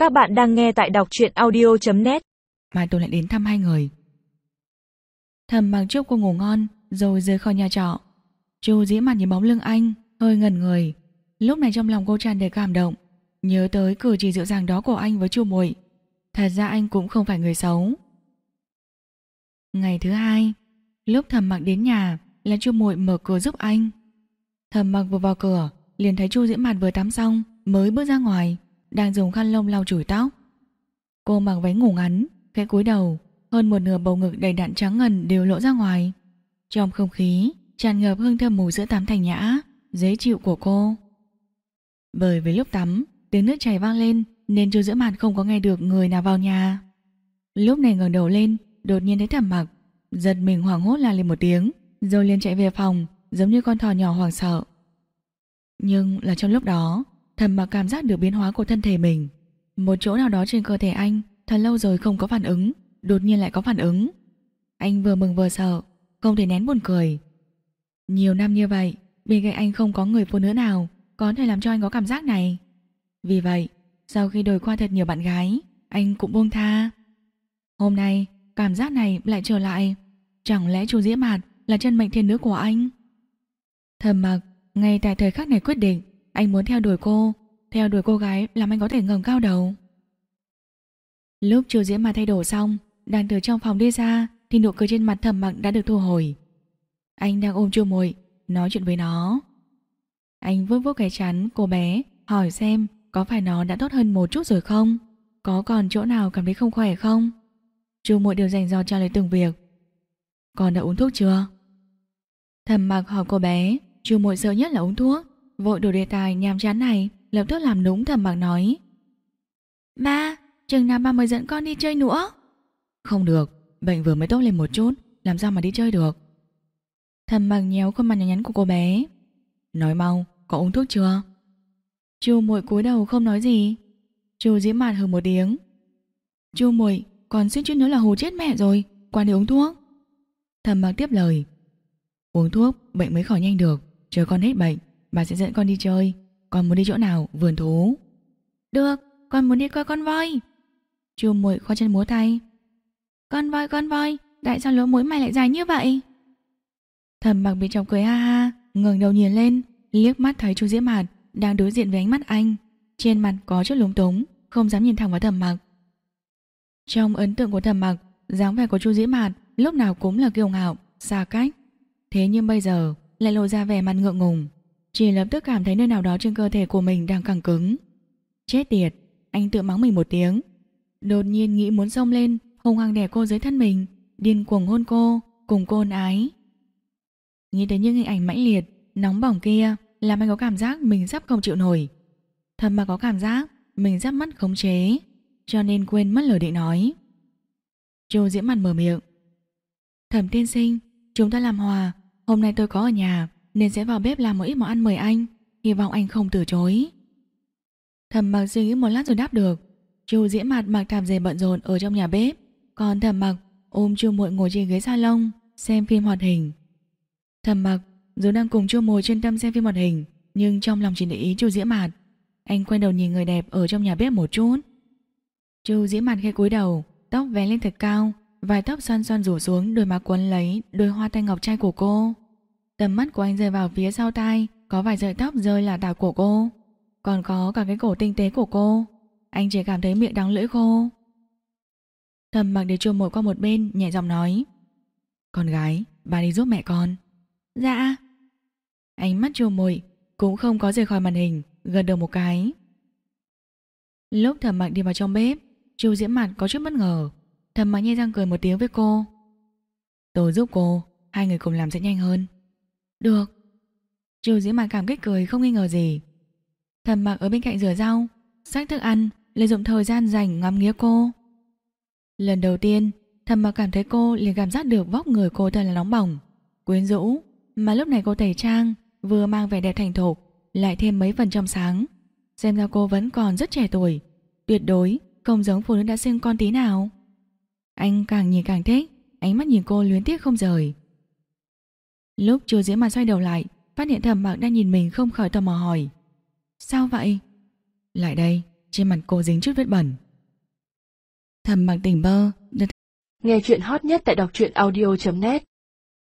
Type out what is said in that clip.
Các bạn đang nghe tại đọc truyện audio.net. Mai tôi lại đến thăm hai người. Thầm Mặc chúc cô ngủ ngon rồi rời khỏi nhà trọ. Chu Dĩ Mặt nhìn bóng lưng anh, hơi ngẩn người. Lúc này trong lòng cô tràn đầy cảm động, nhớ tới cử chỉ dịu dàng đó của anh với Chu Muội. Thật ra anh cũng không phải người xấu. Ngày thứ hai, lúc Thầm Mặc đến nhà là Chu Muội mở cửa giúp anh. Thầm Mặc vừa vào cửa liền thấy Chu Dĩ Mặt vừa tắm xong mới bước ra ngoài, đang dùng khăn lông lau chùi tóc. Cô mặc váy ngủ ngắn, khẽ cúi đầu, hơn một nửa bầu ngực đầy đặn trắng ngần đều lộ ra ngoài. Trong không khí tràn ngập hương thơm mùi sữa tắm thanh nhã, dễ chịu của cô. Bởi vì lúc tắm tiếng nước chảy vang lên nên Chu Dĩ Mặt không có nghe được người nào vào nhà. Lúc này ngẩng đầu lên, đột nhiên thấy Thầm Mặc, giật mình hoảng hốt la lên một tiếng, rồi liền chạy về phòng, giống như con thỏ nhỏ hoảng sợ. Nhưng là trong lúc đó, Thầm Mặc cảm giác được biến hóa của thân thể mình. Một chỗ nào đó trên cơ thể anh thật lâu rồi không có phản ứng, đột nhiên lại có phản ứng. Anh vừa mừng vừa sợ, không thể nén buồn cười. Nhiều năm như vậy, bên cạnh anh không có người phụ nữ nào có thể làm cho anh có cảm giác này. Vì vậy, sau khi đổi qua thật nhiều bạn gái, anh cũng buông tha. Hôm nay, cảm giác này lại trở lại. Chẳng lẽ Chu Dĩ Mạt là chân mệnh thiên nữ của anh? Thầm Mặc ngay tại thời khắc này quyết định anh muốn theo đuổi cô, theo đuổi cô gái làm anh có thể ngẩng cao đầu. Lúc Chu Dĩ Mạt thay đồ xong, đang từ trong phòng đi ra thì nụ cười trên mặt Thầm Mặc đã được thu hồi. Anh đang ôm Chu Muội nói chuyện với nó. Anh vuốt vuốt cái trán cô bé, hỏi xem có phải nó đã tốt hơn một chút rồi không, có còn chỗ nào cảm thấy không khỏe không. Chu Muội đều dành dò trả lời từng việc. Con đã uống thuốc chưa? Thầm Mặc hỏi cô bé. Chu Muội sợ nhất là uống thuốc, vội đổi đề tài nhàm chán này, lập tức làm nũng. Thầm Mặc nói: Ba, chừng nào ba mới dẫn con đi chơi nữa? Không được, bệnh vừa mới tốt lên một chút, làm sao mà đi chơi được. Thầm Mặc nhéo khuôn mặt nhỏ nhắn của cô bé. Nói mau, có uống thuốc chưa? Chu Muội cúi đầu không nói gì. Chu Dĩ Mạt hừ một tiếng. Chu Muội, con suýt chút nữa là hù chết mẹ rồi, qua đi uống thuốc. Thầm Mặc tiếp lời. Uống thuốc bệnh mới khỏi nhanh được, chờ con hết bệnh bà sẽ dẫn con đi chơi. Con muốn đi chỗ nào? Vườn thú? Được, con muốn đi coi con voi. Chu Muội khoa chân múa tay. Con voi, tại sao lỗ mũi mày lại dài như vậy? Thầm Mặc bị chọc cười ha ha, ngẩng đầu nhìn lên, liếc mắt thấy Chu Dĩ Mạt đang đối diện với ánh mắt anh, trên mặt có chút lúng túng, không dám nhìn thẳng vào Thầm Mặc. Trong ấn tượng của Thầm Mặc, dáng vẻ của Chu Dĩ Mạt lúc nào cũng là kiêu ngạo, xa cách. Thế nhưng bây giờ lại lộ ra vẻ mặt ngượng ngùng, chỉ lập tức cảm thấy nơi nào đó trên cơ thể của mình đang căng cứng. Chết tiệt, anh tự mắng mình một tiếng, đột nhiên nghĩ muốn xông lên hung hăng đè cô dưới thân mình, điên cuồng hôn cô, cùng cô ân ái. Nghĩ đến những hình ảnh mãnh liệt, nóng bỏng kia, làm anh có cảm giác mình sắp không chịu nổi. Thầm Mặc có cảm giác mình sắp mất khống chế, cho nên quên mất lời định nói. Chu Dĩ Mạt mở miệng. Thẩm tiên sinh, chúng ta làm hòa, hôm nay tôi có ở nhà nên sẽ vào bếp làm một ít món ăn mời anh, hy vọng anh không từ chối. Thầm Mặc suy nghĩ một lát rồi đáp được. Chu Dĩ Mạt mặc tạp dề bận rộn ở trong nhà bếp, còn Thầm Mặc ôm Chu Muội ngồi trên ghế salon xem phim hoạt hình. Thầm Mặc dù đang cùng Chu Muội chuyên tâm xem phim hoạt hình, nhưng trong lòng chỉ để ý Chu Dĩ Mạt. Anh quay đầu nhìn người đẹp ở trong nhà bếp một chút. Chu Dĩ Mạt khẽ cúi đầu, tóc vén lên thật cao, vài tóc xoăn xoăn rủ xuống, đôi má quấn lấy đôi hoa tai ngọc trai của cô. Tầm mắt của anh rơi vào phía sau tai, có vài sợi tóc rơi là tảo của cô, còn có cả cái cổ tinh tế của cô. Anh chỉ cảm thấy miệng đắng lưỡi khô. Thầm Mặc để Chu Muội qua một bên, nhẹ giọng nói: Con gái, bà đi giúp mẹ con. Dạ. Ánh mắt Chu Muội cũng không có rời khỏi màn hình, gật đầu một cái. Lúc Thầm Mặc đi vào trong bếp, Chu Dĩ Mạt có chút bất ngờ. Thầm Mặc nhe răng cười một tiếng với cô. Tôi giúp cô, hai người cùng làm sẽ nhanh hơn. Được. Chu Dĩ Mạt cảm kích cười không nghi ngờ gì. Thầm Mặc ở bên cạnh rửa rau, xách thức ăn, lợi dụng thời gian rảnh ngắm nghía cô. Lần đầu tiên Thầm Mặc cảm thấy cô liền cảm giác được vóc người cô thật là nóng bỏng, quyến rũ, mà lúc này cô tẩy trang, vừa mang vẻ đẹp thành thục, lại thêm mấy phần trong sáng, xem ra cô vẫn còn rất trẻ tuổi, tuyệt đối không giống phụ nữ đã sinh con tí nào. Anh càng nhìn càng thích, ánh mắt nhìn cô luyến tiếc không rời. Lúc Chu Dĩ Mạt xoay đầu lại, phát hiện Thầm Mặc đang nhìn mình, không khỏi tò mò hỏi: Sao vậy? Lại đây, trên mặt cô dính chút vết bẩn. Thầm Mặc tỉnh bơ. Nghe chuyện hot nhất tại đọc truyện audio.net